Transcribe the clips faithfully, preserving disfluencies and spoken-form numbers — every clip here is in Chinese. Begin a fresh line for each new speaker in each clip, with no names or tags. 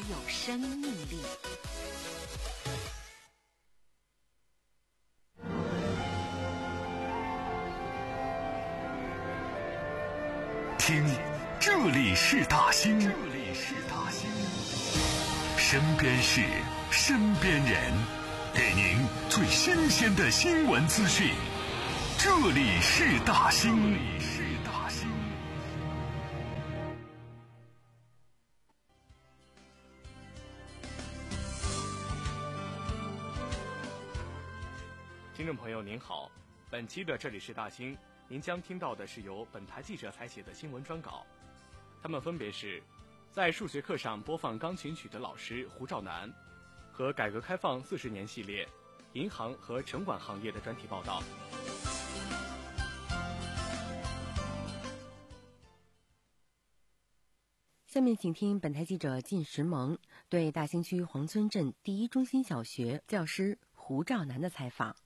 有生命力。
听，这里是大兴，这里是大兴，身边事，身边人，给您最新鲜的新闻资讯。这里是大兴，这里是大兴。
听众朋友您好，本期的这里是大兴，您将听到的是由本台记者采写的新闻专稿，他们分别是在数学课上播放钢琴曲的老师胡兆南，和改革开放四十年系列银行和城管行业的专题报道。
下面请听本台记者靳石萌对大兴区黄村镇第一中心小学教师胡兆南的采访。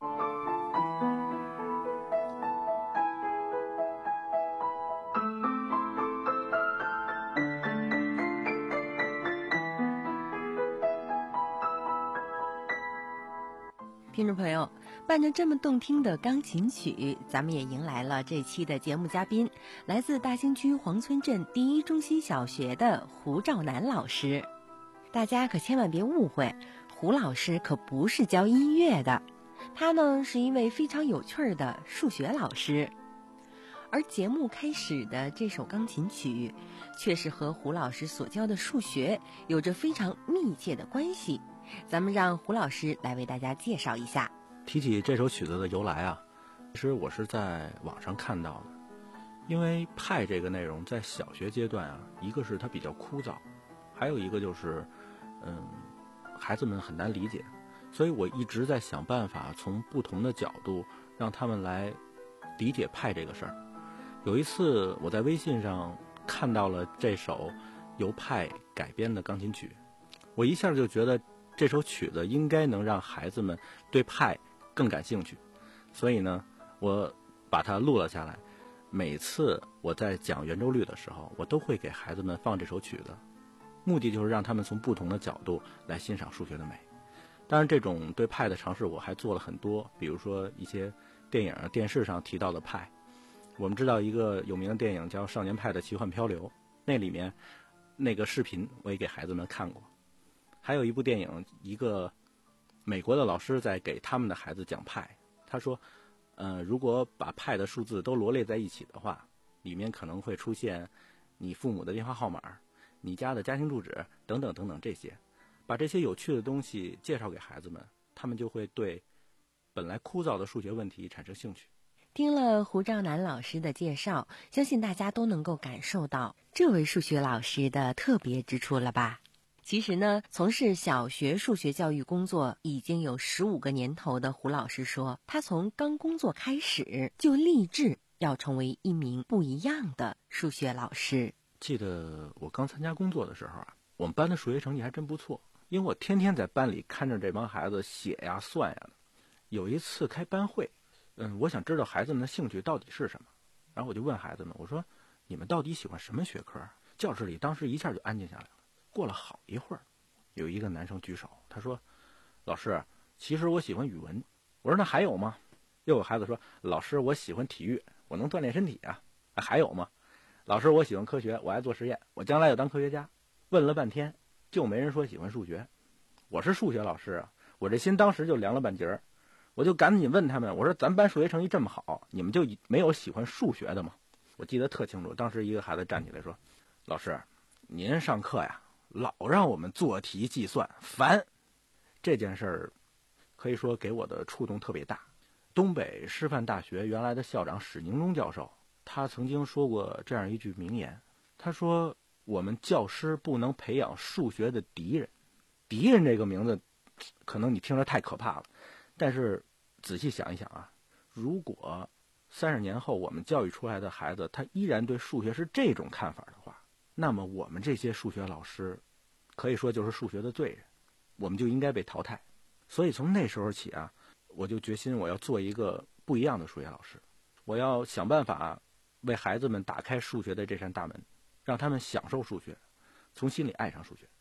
听众朋友，伴着这么动听的钢琴曲，咱们也迎来了这期的节目嘉宾，来自大兴区黄村镇第一中心小学的胡兆南老师。大家可千万别误会，胡老师可不是教音乐的，他呢是一位非常有趣的数学老师。而节目开始的这首钢琴曲，却是和胡老师所教的数学有着非常密切的关系。咱们让胡老师来为大家介绍一下。
提起这首曲子的由来啊，其实我是在网上看到的。因为派这个内容在小学阶段啊，一个是它比较枯燥，还有一个就是嗯，孩子们很难理解，所以我一直在想办法从不同的角度让他们来理解派这个事儿。有一次我在微信上看到了这首由派改编的钢琴曲，我一下就觉得这首曲子应该能让孩子们对派更感兴趣，所以呢，我把它录了下来。每次我在讲圆周率的时候，我都会给孩子们放这首曲子，目的就是让他们从不同的角度来欣赏数学的美。当然，这种对派的尝试我还做了很多，比如说一些电影、电视上提到的派。我们知道一个有名的电影叫《少年派的奇幻漂流》，那里面那个视频我也给孩子们看过。还有一部电影，一个美国的老师在给他们的孩子讲派，他说呃，如果把派的数字都罗列在一起的话，里面可能会出现你父母的电话号码、你家的家庭住址等等等等，这些把这些有趣的东西介绍给孩子们，他们就会对本来枯燥的数学问题产生兴趣。
听了胡兆南老师的介绍，相信大家都能够感受到这位数学老师的特别之处了吧。其实呢，从事小学数学教育工作已经有十五个年头的胡老师说，他从刚工作开始就立志要成为一名不一样的数学老师。
记得我刚参加工作的时候啊，我们班的数学成绩还真不错，因为我天天在班里看着这帮孩子写呀算呀的。有一次开班会，嗯，我想知道孩子们的兴趣到底是什么，然后我就问孩子们，我说你们到底喜欢什么学科？教室里当时一下就安静下来了。过了好一会儿，有一个男生举手，他说老师，其实我喜欢语文。我说那还有吗？又有孩子说老师，我喜欢体育，我能锻炼身体啊。还有吗？老师，我喜欢科学，我爱做实验，我将来要当科学家。问了半天就没人说喜欢数学。我是数学老师啊，我这心当时就凉了半截儿。我就赶紧问他们，我说咱班数学成绩这么好，你们就没有喜欢数学的吗？我记得特清楚，当时一个孩子站起来说，老师，您上课呀老让我们做题计算，烦。这件事儿可以说给我的触动特别大。东北师范大学原来的校长史宁忠教授，他曾经说过这样一句名言，他说我们教师不能培养数学的敌人。敌人这个名字可能你听着太可怕了，但是仔细想一想啊，如果三十年后我们教育出来的孩子他依然对数学是这种看法的话，那么我们这些数学老师可以说就是数学的罪人，我们就应该被淘汰。所以从那时候起啊，我就决心我要做一个不一样的数学老师，我要想办法为孩子们打开数学的这扇大门，让他们享受数学，从心里爱上数学。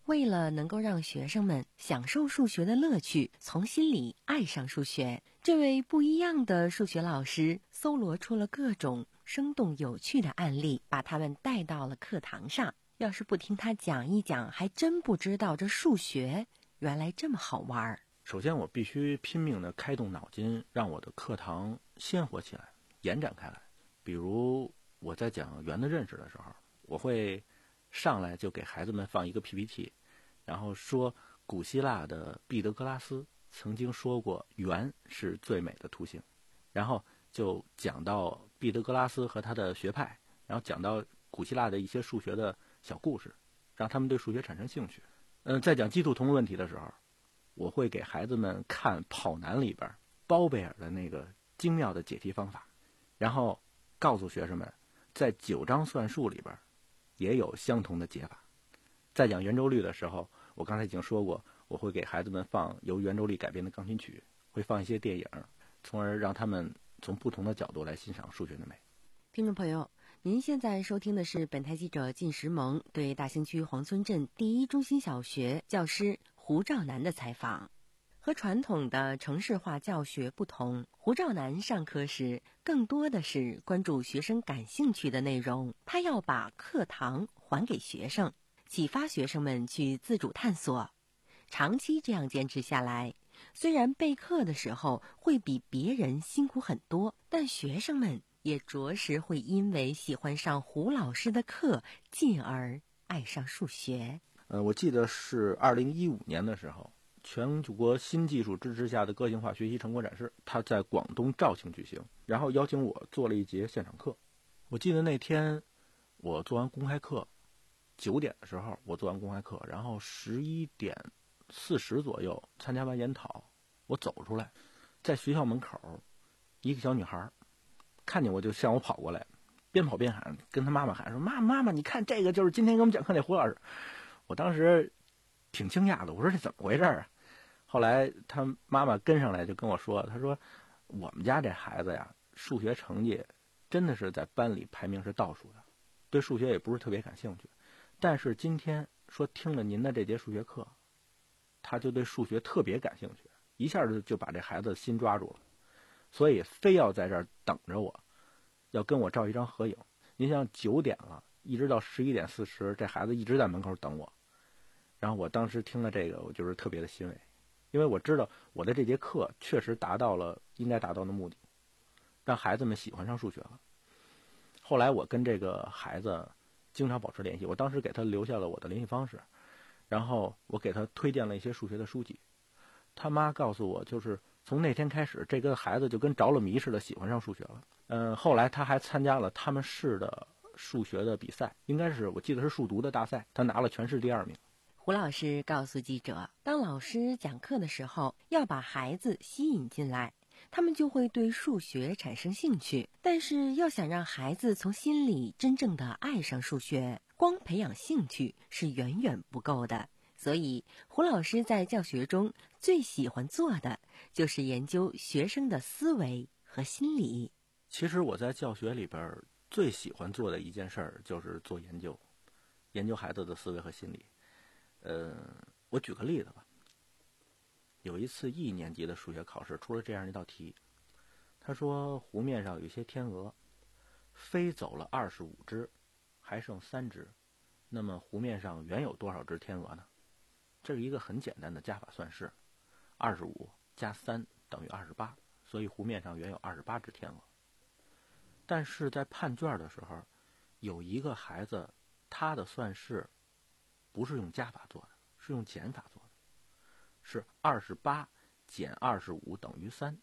为了能够让学生们享受数学的乐趣，从心里爱上数学，这位不一样的数学老师搜罗出了各种生动有趣的案例，把他们带到了课堂上。要是不听他讲一讲，还真不知道这数学原来这么好玩。
首先我必须拼命地开动脑筋，让我的课堂鲜活起来，延展开来。比如我在讲圆的认识的时候，我会上来就给孩子们放一个 P P T， 然后说古希腊的毕德哥拉斯曾经说过圆是最美的图形，然后就讲到毕德哥拉斯和他的学派，然后讲到古希腊的一些数学的小故事，让他们对数学产生兴趣。嗯，在讲基础同问题的时候，我会给孩子们看跑男里边包贝尔的那个精妙的解题方法，然后告诉学生们在九章算术里边也有相同的解法。在讲圆周率的时候，我刚才已经说过，我会给孩子们放由圆周率改编的钢琴曲，会放一些电影，从而让他们从不同的角度来欣赏数学的美。
听众朋友，您现在收听的是本台记者靳时萌对大兴区黄村镇第一中心小学教师胡兆南的采访。和传统的程式化教学不同，胡兆南上课时更多的是关注学生感兴趣的内容，他要把课堂还给学生，启发学生们去自主探索。长期这样坚持下来，虽然备课的时候会比别人辛苦很多，但学生们也着实会因为喜欢上胡老师的课，进而爱上数学。
呃，我记得是二零一五年的时候，全国新技术支持下的个性化学习成果展示，它在广东肇庆举行，然后邀请我做了一节现场课。我记得那天我做完公开课，九点的时候我做完公开课，然后十一点四十左右参加完研讨，我走出来，在学校门口，一个小女孩看见我就向我跑过来，边跑边喊，跟她妈妈喊说：“妈妈妈妈，你看这个就是今天给我们讲课那胡老师。”我当时挺惊讶的，我说这怎么回事啊？后来他妈妈跟上来就跟我说，他说我们家这孩子呀，数学成绩真的是在班里排名是倒数的，对数学也不是特别感兴趣，但是今天说听了您的这节数学课，他就对数学特别感兴趣，一下就就把这孩子心抓住了，所以非要在这儿等着我，要跟我照一张合影。您像九点了，一直到十一点四十，这孩子一直在门口等我。然后我当时听了这个，我就是特别的欣慰，因为我知道我的这节课确实达到了应该达到的目的，让孩子们喜欢上数学了。后来我跟这个孩子经常保持联系，我当时给他留下了我的联系方式，然后我给他推荐了一些数学的书籍。他妈告诉我，就是从那天开始，这个孩子就跟着了迷似的喜欢上数学了。嗯、呃，后来他还参加了他们市的数学的比赛，应该是我记得是数独的大赛，他拿了全市第二名。
胡老师告诉记者，当老师讲课的时候，要把孩子吸引进来，他们就会对数学产生兴趣。但是要想让孩子从心里真正的爱上数学，光培养兴趣是远远不够的。所以胡老师在教学中最喜欢做的就是研究学生的思维和心理。
其实我在教学里边最喜欢做的一件事儿就是做研究，研究孩子的思维和心理。呃，我举个例子吧。有一次一年级的数学考试出了这样一道题，他说湖面上有一些天鹅，飞走了二十五只，还剩三只，那么湖面上原有多少只天鹅呢？这是一个很简单的加法算式，二十五加三等于二十八，所以湖面上原有二十八只天鹅。但是在判卷的时候，有一个孩子他的算式不是用加法做的，是用减法做的，是二十八减二十五等于三，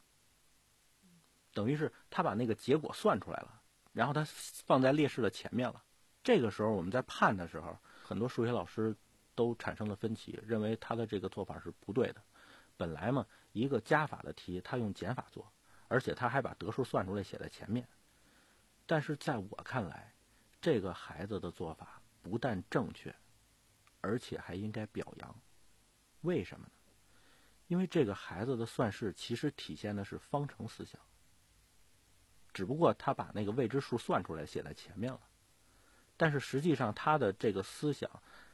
等于是他把那个结果算出来了，然后他放在列式的前面了。这个时候我们在判的时候，很多数学老师都产生了分歧，认为他的这个做法是不对的。本来嘛，一个加法的题他用减法做，而且他还把得数算出来写在前面。但是在我看来，这个孩子的做法不但正确，而且还应该表扬。为什么呢？因为这个孩子的算式其实体现的是方程思想，只不过他把那个未知数算出来写在前面了，但是实际上他的这个思想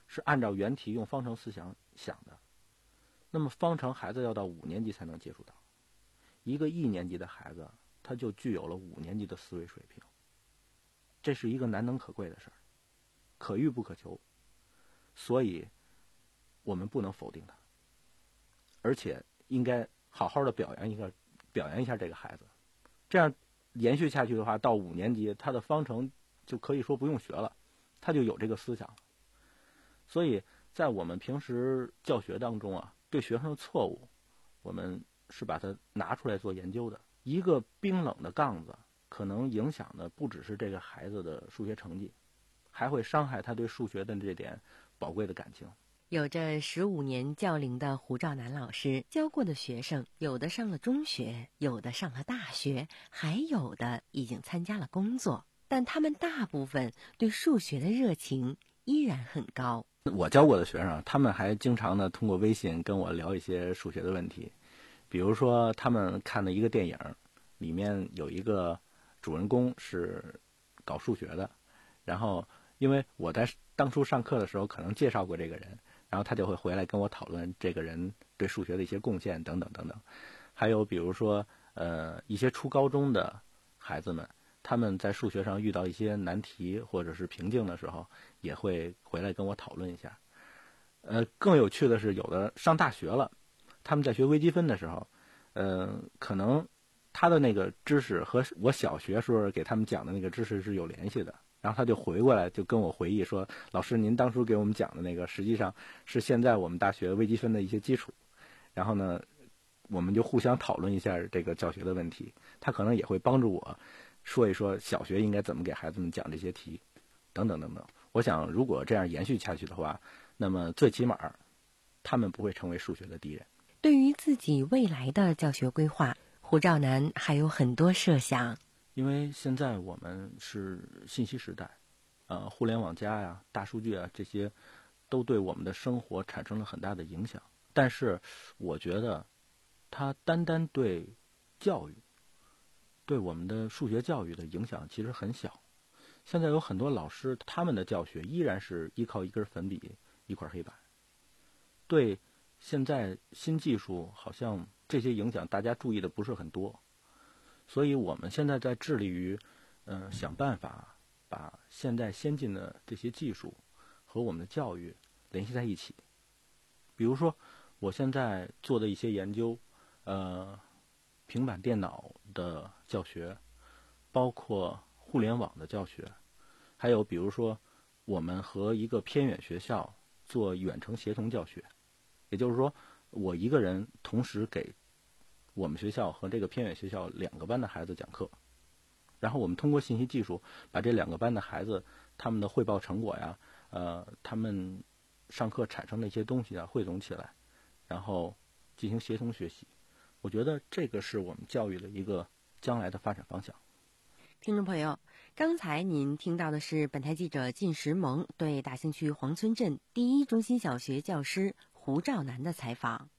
是按照原题用方程思想想的，那么方程孩子要到五年级才能接触到，一个一年级的孩子他就具有了五年级的思维水平，这是一个难能可贵的事儿，可遇不可求，所以我们不能否定他，而且应该好好的表扬一个表扬一下这个孩子，这样延续下去的话，到五年级他的方程就可以说不用学了，他就有这个思想了。所以在我们平时教学当中啊，对学生的错误，我们是把它拿出来做研究的。一个冰冷的杠子，可能影响的不只是这个孩子的数学成绩，还会伤害他对数学的这点宝贵的感情。
有着十五年教龄的胡兆南老师教过的学生，有的上了中学，有的上了大学，还有的已经参加了工作，但他们大部分对数学的热情依然很高。
我教过的学生，他们还经常的通过微信跟我聊一些数学的问题，比如说他们看的一个电影，里面有一个主人公是搞数学的，然后因为我在当初上课的时候可能介绍过这个人，然后他就会回来跟我讨论这个人对数学的一些贡献等等等等。还有比如说呃一些初高中的孩子们，他们在数学上遇到一些难题或者是瓶颈的时候，也会回来跟我讨论一下。呃更有趣的是，有的上大学了，他们在学微积分的时候，呃可能他的那个知识和我小学时候给他们讲的那个知识是有联系的，然后他就回过来就跟我回忆说，老师您当初给我们讲的那个实际上是现在我们大学微积分的一些基础，然后呢我们就互相讨论一下这个教学的问题，他可能也会帮助我说一说小学应该怎么给孩子们讲这些题等等等等。我想如果这样延续下去的话，那么最起码他们不会成为数学的敌人。
对于自己未来的教学规划，胡兆南还有很多设想。
因为现在我们是信息时代，呃，互联网加呀、大数据啊，这些都对我们的生活产生了很大的影响。但是我觉得它单单对教育，对我们的数学教育的影响其实很小。现在有很多老师，他们的教学依然是依靠一根粉笔、一块黑板。对现在新技术，好像这些影响大家注意的不是很多。所以我们现在在致力于，呃，想办法把现在先进的这些技术和我们的教育联系在一起。比如说，我现在做的一些研究，呃，平板电脑的教学，包括互联网的教学，还有比如说，我们和一个偏远学校做远程协同教学，也就是说，我一个人同时给我们学校和这个偏远学校两个班的孩子讲课，然后我们通过信息技术把这两个班的孩子他们的汇报成果呀，呃，他们上课产生的一些东西啊汇总起来，然后进行协同学习。我觉得这个是我们教育的一个将来的发展方向。
听众朋友，刚才您听到的是本台记者靳石萌对大兴区黄村镇第一中心小学教师胡兆南的采访。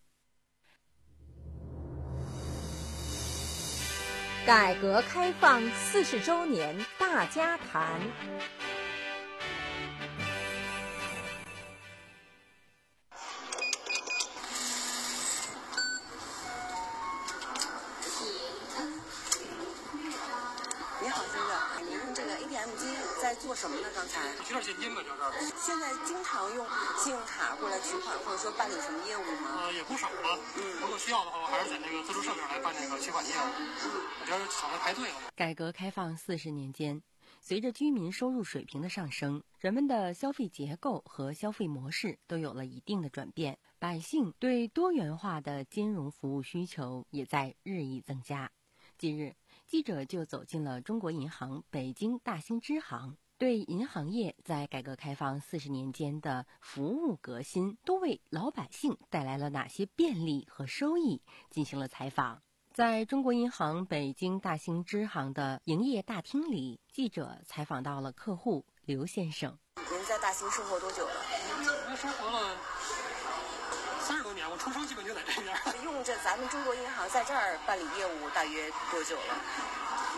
改革开放四十周年大家谈。
你好，先生，您用这个 A T M 机在做什么呢？刚才
取点现金呢，这是。
现在经常用信用卡过来取款，或者说办理什么业务吗？
呃，也不少吧。嗯，如果需要的话，我还是在那个自助上面来办这个取款业务。嗯，我这儿省得排队了。
改革开放四十年间，随着居民收入水平的上升，人们的消费结构和消费模式都有了一定的转变，百姓对多元化的金融服务需求也在日益增加。近日，记者就走进了中国银行北京大兴支行，对银行业在改革开放四十年间的服务革新都为老百姓带来了哪些便利和收益进行了采访。在中国银行北京大兴支行的营业大厅里，记者采访到了客户刘先生。
您在大兴生活多久了？
我生活了三十多年，我出生基本就在这边。
用这咱们中国银行在这儿办理业务大约多久了？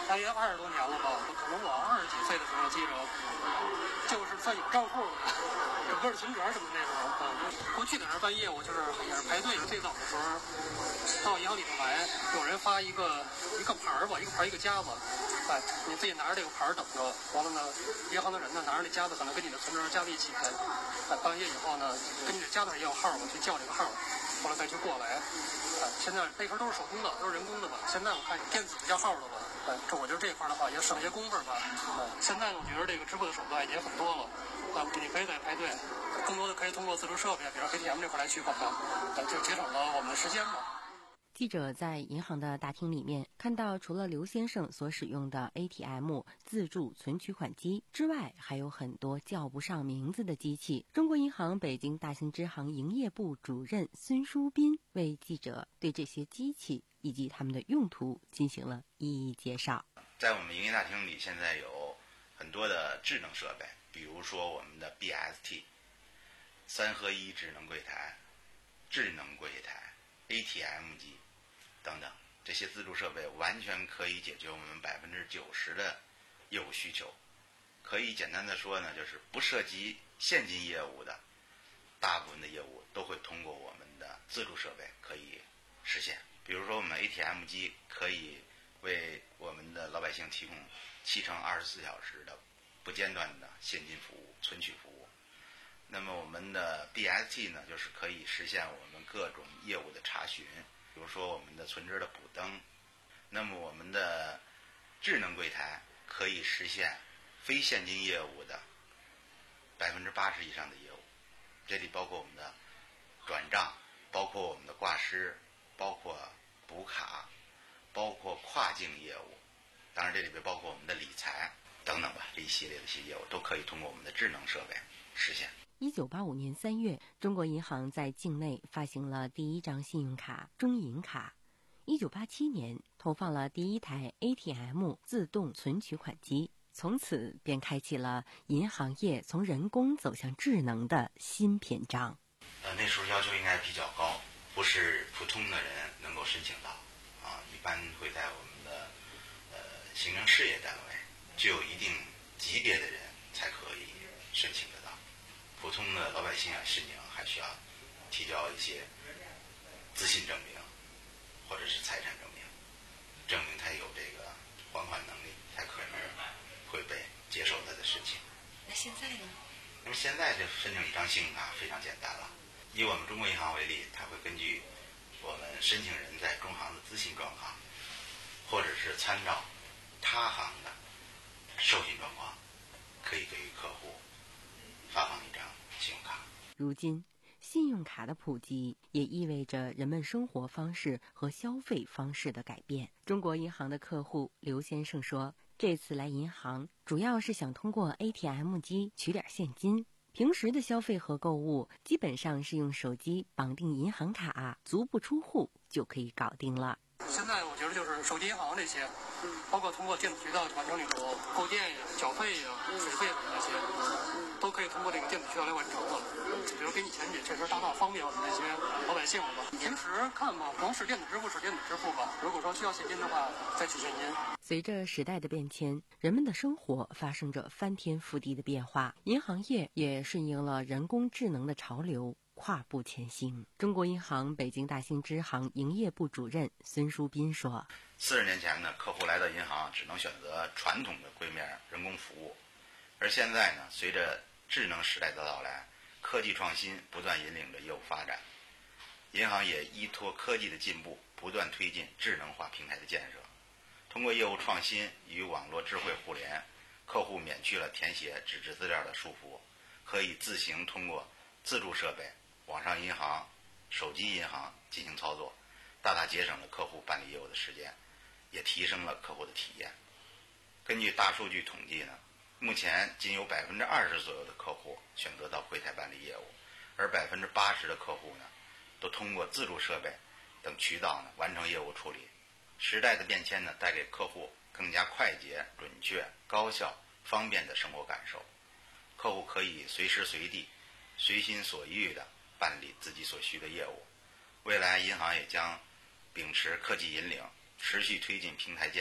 大约二十多年了吧，可能我二十几岁的时候记着，就是算有账户的，整个存折什么那时候啊。过去在那儿办业务就是也是排队，最早的时候到银行里头来，有人发一个一个牌儿吧，一个牌儿一个夹子，哎，你自己拿着这个牌儿等着，完了呢，银行的人呢拿着那夹子可能跟你的存折夹在一起，哎，办完业以后呢，跟你的夹子上也有号，我去叫这个号，后来再去过来。哎，现在那时候都是手工的，都是人工的吧？现在我看有电子叫号的吧？哎，这我觉得这块的话也省些工夫吧。哎，现在呢，我觉得这个支付的手段也很多了，啊，你可以在排队，更多的可以通过自助设备，比如 A T M 这块来取款的，哎，就节省了我们的时间嘛。
记者在银行的大厅里面看到，除了刘先生所使用的 A T M 自助存取款机之外，还有很多叫不上名字的机器。中国银行北京大兴支行营业部主任孙书斌为记者对这些机器以及它们的用途进行了一一介绍。
在我们营业大厅里，现在有很多的智能设备，比如说我们的 B S T 三合一智能柜台、智能柜台、A T M 机等等，这些自助设备完全可以解决我们百分之九十的业务需求。可以简单的说呢，就是不涉及现金业务的大部分的业务都会通过我们的自助设备可以实现。比如说我们 A T M 机可以为我们的老百姓提供七乘二十四小时的不间断的现金服务、存取服务。那么我们的 B S T 呢，就是可以实现我们各种业务的查询，比如说我们的存折的补登。那么我们的智能柜台可以实现非现金业务的百分之八十以上的业务，这里包括我们的转账，包括我们的挂失，包括补卡，包括跨境业务，当然这里边包括我们的理财等等吧，这一系列的一些业务都可以通过我们的智能设备实现。
一九八五年三月，中国银行在境内发行了第一张信用卡中银卡。一九八七年，投放了第一台 A T M 自动存取款机，从此便开启了银行业从人工走向智能的新篇章。
呃，那时候要求应该比较高，不是普通的人能够申请到啊，一般会在我们的呃行政事业单位具有一定级别的人才可以申请得到。普通的老百姓啊，申请还需要提交一些资信证明或者是财产证明，证明他有这个还款能力，才可能会被接受他的申请。
那现在呢？
那么现在这申请一张信用卡非常简单了。以我们中国银行为例，它会根据我们申请人在中行的资信状况，或者是参照他行的授信状况，可以给予客户发放一张信用卡。
如今，信用卡的普及也意味着人们生活方式和消费方式的改变。中国银行的客户刘先生说，这次来银行主要是想通过 A T M 机取点现金，平时的消费和购物基本上是用手机绑定银行卡，足不出户就可以搞定了。
现在我觉得就是手机银行这些，包括通过电子渠道完成这种购电呀、缴费呀、水费等这些，都可以通过这个电子渠道来完成了。比如给你钱也确实大大方便我们这些老百姓了吧。平时看吧，能使电子支付使电子支付吧。如果说需要现金的话，再取现金。
随着时代的变迁，人们的生活发生着翻天覆地的变化，银行业也顺应了人工智能的潮流，跨步前行。中国银行北京大兴支行营业部主任孙书斌说：
四十年前呢，客户来到银行只能选择传统的柜面人工服务，而现在呢，随着智能时代的到来，科技创新不断引领着业务发展，银行也依托科技的进步，不断推进智能化平台的建设。通过业务创新与网络智慧互联，客户免去了填写纸质资料的束缚，可以自行通过自助设备、网上银行、手机银行进行操作，大大节省了客户办理业务的时间，也提升了客户的体验。根据大数据统计呢，目前仅有百分之二十左右的客户选择到柜台办理业务，而百分之八十的客户呢，都通过自助设备等渠道呢完成业务处理。时代的变迁呢，带给客户更加快捷、准确、高效、方便的生活感受。客户可以随时随地、随心所欲地办理自己所需的业务。未来，银行也将秉持科技引领，持续推进平台建设，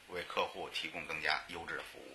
为客户提供更加优质的服务。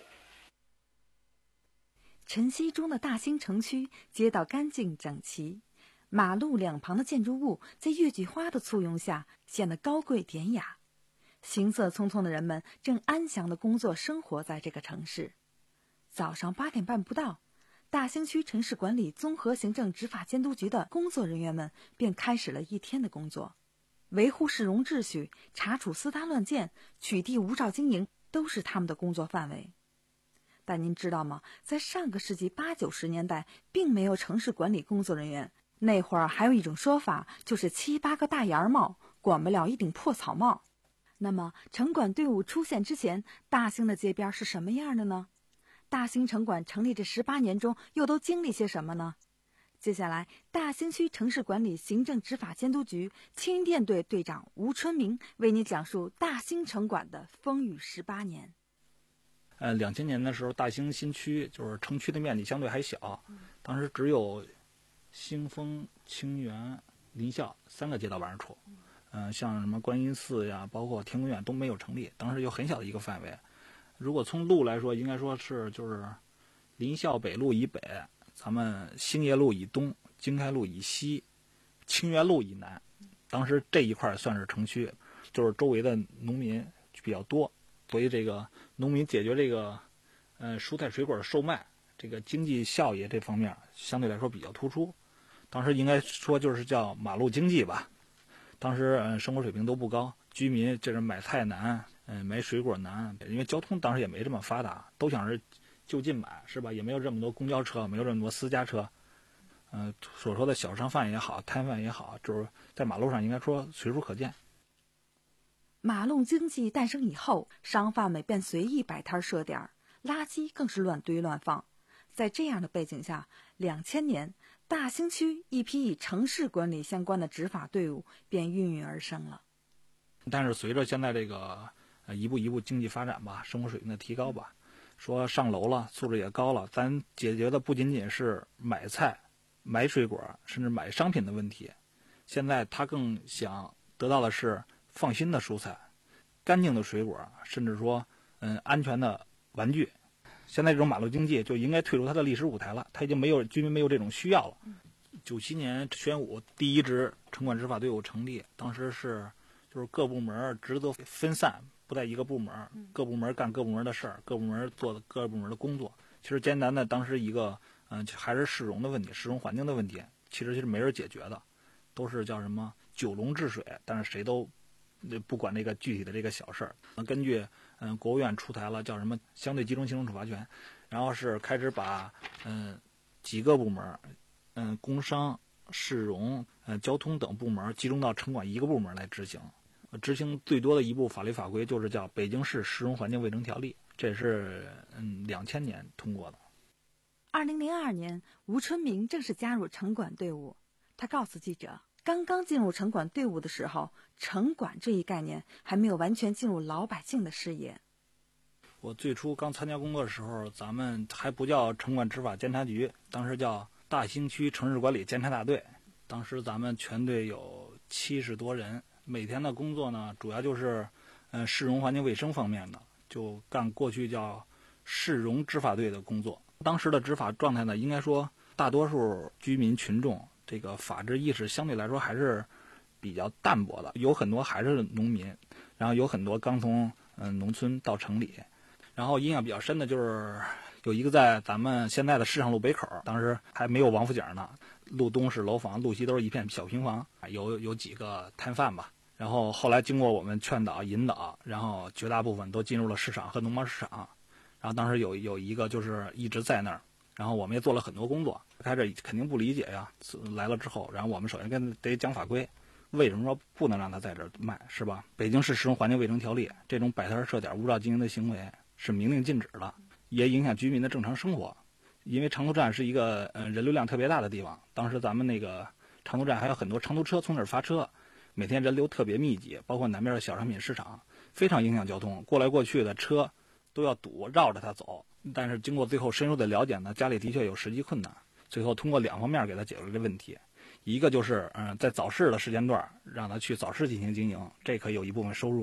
晨曦中的大兴城区，街道干净整齐，马路两旁的建筑物在月季花的簇拥下显得高贵典雅。行色匆匆的人们正安详地工作生活在这个城市。早上八点半不到，大兴区城市管理综合行政执法监督局的工作人员们便开始了一天的工作，维护市容秩序、查处私搭乱建、取缔无照经营都是他们的工作范围。但您知道吗？在上个世纪八九十年代，并没有城市管理工作人员。那会儿还有一种说法，就是七八个大檐帽管不了一顶破草帽。那么城管队伍出现之前，大兴的街边是什么样的呢？大兴城管成立这十八年中，又都经历些什么呢？接下来，大兴区城市管理行政执法监督局青云店队队长吴春明为您讲述大兴城管的风雨十八年。
呃，两千年的时候，大兴新区就是城区的面积相对还小，当时只有兴丰、清源、临校三个街道办事处。嗯、呃，像什么观音寺呀，包括天宫院都没有成立，当时有很小的一个范围。如果从路来说，应该说是就是临校北路以北，咱们兴业路以东，经开路以西，清源路以南。当时这一块算是城区，就是周围的农民比较多。所以这个农民解决这个呃蔬菜水果的售卖，这个经济效益这方面相对来说比较突出。当时应该说就是叫马路经济吧。当时呃生活水平都不高，居民这是买菜难，嗯、呃、买水果难，因为交通当时也没这么发达，都想是就近买是吧？也没有这么多公交车，没有这么多私家车。嗯、呃，所说的小商贩也好，摊贩也好，就是在马路上应该说随处可见。
马路经济诞生以后，商贩们便随意摆摊设点，垃圾更是乱堆乱放。在这样的背景下，两千年，大兴区一批与城市管理相关的执法队伍便孕育而生了。
但是随着现在这个呃一步一步经济发展吧，生活水平的提高吧，说上楼了，素质也高了，咱解决的不仅仅是买菜、买水果，甚至买商品的问题。现在他更想得到的是放心的蔬菜、干净的水果，甚至说嗯安全的玩具。现在这种马路经济就应该退出它的历史舞台了，它已经没有居民没有这种需要了。九七年宣武第一支城管执法队伍成立，当时是就是各部门职责分散，不在一个部门，各部门干各部门的事儿，各部门做各部门的工作。其实艰难的当时一个嗯、呃、还是市容的问题，市容环境的问题，其实是没人解决的，都是叫什么九龙治水，但是谁都不管这个具体的这个小事儿。根据嗯国务院出台了叫什么相对集中行政处罚权，然后是开始把嗯几个部门，嗯工商、市容、嗯交通等部门集中到城管一个部门来执行。执行最多的一部法律法规就是叫《北京市市容环境卫生条例》，这也是嗯两千年通过的。
二零零二年，吴春明正式加入城管队伍。他告诉记者，刚刚进入城管队伍的时候，城管这一概念还没有完全进入老百姓的视野。
我最初刚参加工作的时候，咱们还不叫城管执法监察局，当时叫大兴区城市管理监察大队。当时咱们全队有七十多人，每天的工作呢，主要就是呃市容环境卫生方面的，就干过去叫市容执法队的工作。当时的执法状态呢，应该说大多数居民群众这个法治意识相对来说还是比较淡薄的，有很多还是农民，然后有很多刚从嗯、呃、农村到城里。然后印象比较深的就是有一个在咱们现在的市场路北口，当时还没有王府井呢，路东是楼房，路西都是一片小平房，有有几个摊贩吧。然后后来经过我们劝导引导，然后绝大部分都进入了市场和农贸市场。然后当时有有一个就是一直在那儿，然后我们也做了很多工作。开始肯定不理解呀，来了之后，然后我们首先跟得讲法规，为什么说不能让他在这儿卖，是吧？北京市市容环境卫生条例这种摆摊设点无照经营的行为是明令禁止的，也影响居民的正常生活。因为长途站是一个呃人流量特别大的地方，当时咱们那个长途站还有很多长途车从那儿发车，每天人流特别密集，包括南边的小商品市场，非常影响交通，过来过去的车都要堵，绕着它走。但是经过最后深入的了解呢，家里的确有实际困难，最后通过两方面给他解决了这问题。一个就是嗯、呃，在早市的时间段让他去早市进行经营，这可以有一部分收入。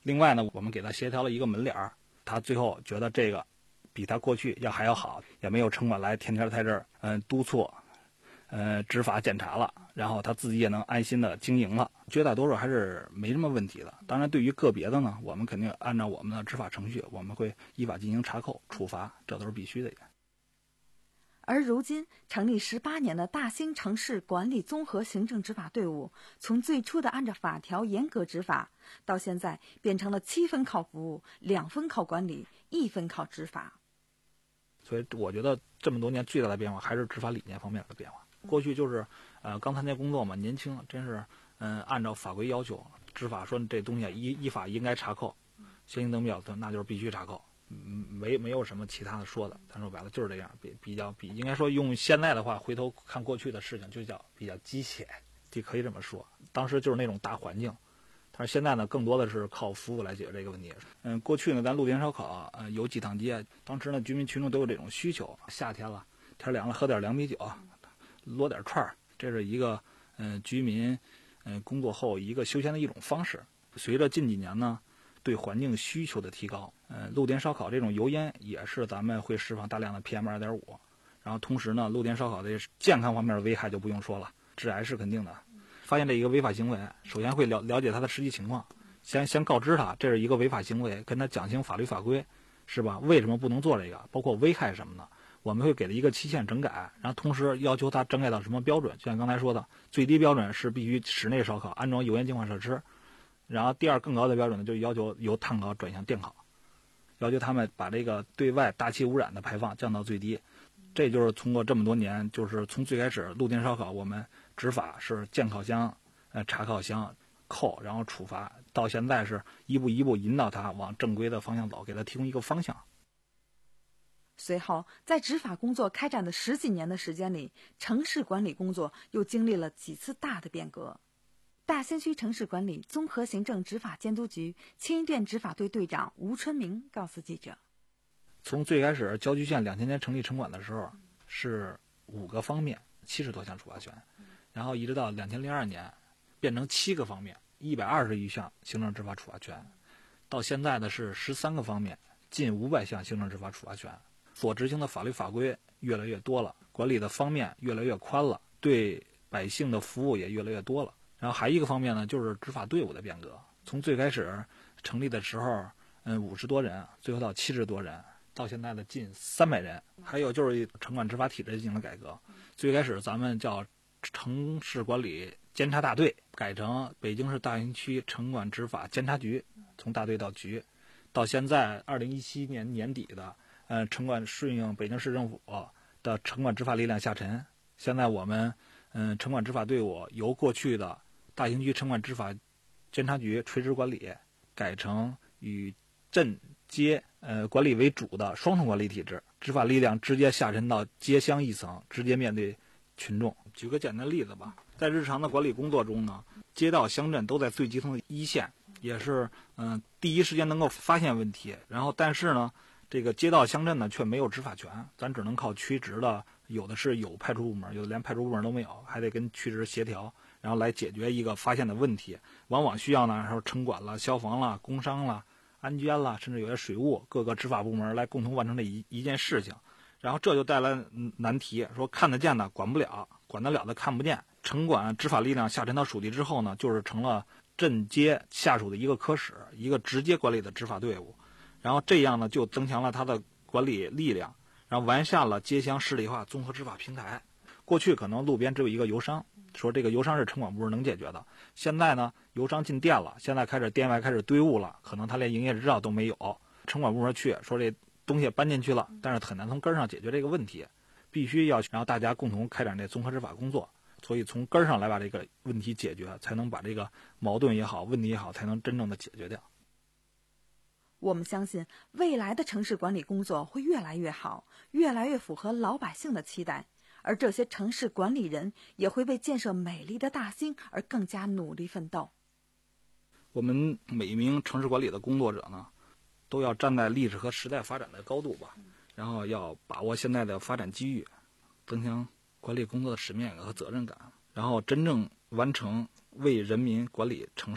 另外呢，我们给他协调了一个门脸儿，他最后觉得这个比他过去要还要好，也没有城管来天天在这儿嗯督促，呃执法检查了，然后他自己也能安心的经营了。绝大多数还是没什么问题的。当然，对于个别的呢，我们肯定按照我们的执法程序，我们会依法进行查扣、处罚，这都是必须的。
而如今成立十八年的大兴城市管理综合行政执法队伍，从最初的按照法条严格执法，到现在变成了七分靠服务，两分靠管理，一分靠执法。
所以我觉得这么多年最大的变化还是执法理念方面的变化。过去就是呃刚参加工作嘛，年轻，真是嗯、呃、按照法规要求执法，说这东西依依法应该查扣，先行灯标那就是必须查扣。嗯，没没有什么其他的说的，咱说白了就是这样，比比较比应该说用现在的话回头看过去的事情，就叫比较机械，就可以这么说。当时就是那种大环境，但是现在呢，更多的是靠服务来解决这个问题。嗯，过去呢，咱路边烧烤，呃，有几趟街，当时呢，居民群众都有这种需求，夏天了，天凉了，喝点凉啤酒，摞点串儿，这是一个嗯、呃、居民嗯、呃、工作后一个休闲的一种方式。随着近几年呢，对环境需求的提高，呃，露天烧烤这种油烟也是咱们会释放大量的 P M 二点五， 然后同时呢，露天烧烤的健康方面的危害就不用说了，致癌是肯定的。发现这一个违法行为，首先会了了解他的实际情况，先先告知他这是一个违法行为，跟他讲清法律法规，是吧？为什么不能做这个？包括危害什么的，我们会给他一个期限整改，然后同时要求他整改到什么标准？就像刚才说的，最低标准是必须室内烧烤安装油烟净化设施。然后第二更高的标准呢，就要求由碳烤转向电烤，要求他们把这个对外大气污染的排放降到最低。这就是通过这么多年，就是从最开始露天烧烤我们执法是建烤箱、呃查烤箱、扣，然后处罚，到现在是一步一步引导他往正规的方向走，给他提供一个方向。
随后，在执法工作开展的十几年的时间里，城市管理工作又经历了几次大的变革。大兴区城市管理综合行政执法监督局青衣店执法队队长吴春明告诉记者，
从最开始郊区县两千年成立城管的时候是五个方面七十多项处罚权，然后一直到两千零二年变成七个方面一百二十余项行政执法处罚权，到现在的是十三个方面近五百项行政执法处罚权，所执行的法律法规越来越多了，管理的方面越来越宽了，对百姓的服务也越来越多了。然后还一个方面呢，就是执法队伍的变革。从最开始成立的时候，嗯，五十多人，最后到七十多人，到现在的近三百人。还有就是城管执法体制进行了改革。最开始咱们叫城市管理监察大队，改成北京市大兴区城管执法监察局，从大队到局。到现在二零一七年年底的，呃，城管顺应北京市政府的城管执法力量下沉。现在我们，嗯，城管执法队伍由过去的大兴区城管执法监察局垂直管理，改成以镇街呃管理为主的双重管理体制，执法力量直接下沉到街乡一层，直接面对群众。举个简单例子吧，在日常的管理工作中呢，街道乡镇都在最基层的一线，也是嗯、呃、第一时间能够发现问题。然后但是呢，这个街道乡镇呢却没有执法权，咱只能靠区直的，有的是有派出部门，有的连派出部门都没有，还得跟区直协调，然后来解决一个发现的问题。往往需要呢，说城管了、消防了、工商了、安监了，甚至有些水务各个执法部门来共同完成这一一件事情。然后这就带来难题，说看得见的管不了，管得了的看不见。城管执法力量下沉到属地之后呢，就是成了镇街下属的一个科室，一个直接管理的执法队伍。然后这样呢，就增强了它的管理力量，然后完善了街乡市里化综合执法平台。过去可能路边只有一个油商，说这个油商是城管部门能解决的。现在呢，油商进店了，现在开始店外开始堆物了，可能他连营业执照都没有。城管部门去说这东西搬进去了，但是很难从根上解决这个问题，必须要让大家共同开展这综合执法工作。所以从根上来把这个问题解决，才能把这个矛盾也好、问题也好，才能真正的解决掉。
我们相信未来的城市管理工作会越来越好，越来越符合老百姓的期待，而这些城市管理人也会为建设美丽的大兴而更加努力奋斗。
我们每一名城市管理的工作者呢，都要站在历史和时代发展的高度吧，然后要把握现在的发展机遇，增强管理工作的使命感和责任感，然后真正完成为人民管理城市，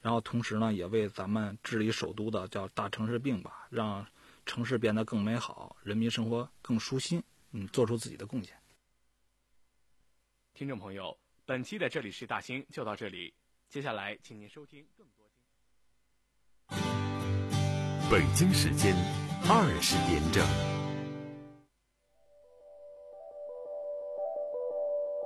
然后同时呢，也为咱们治理首都的叫大城市病吧，让城市变得更美好，人民生活更舒心，嗯，做出自己的贡献。
听众朋友，本期的这里是大兴就到这里，接下来请您收听更多精彩。
北京时间二十点整。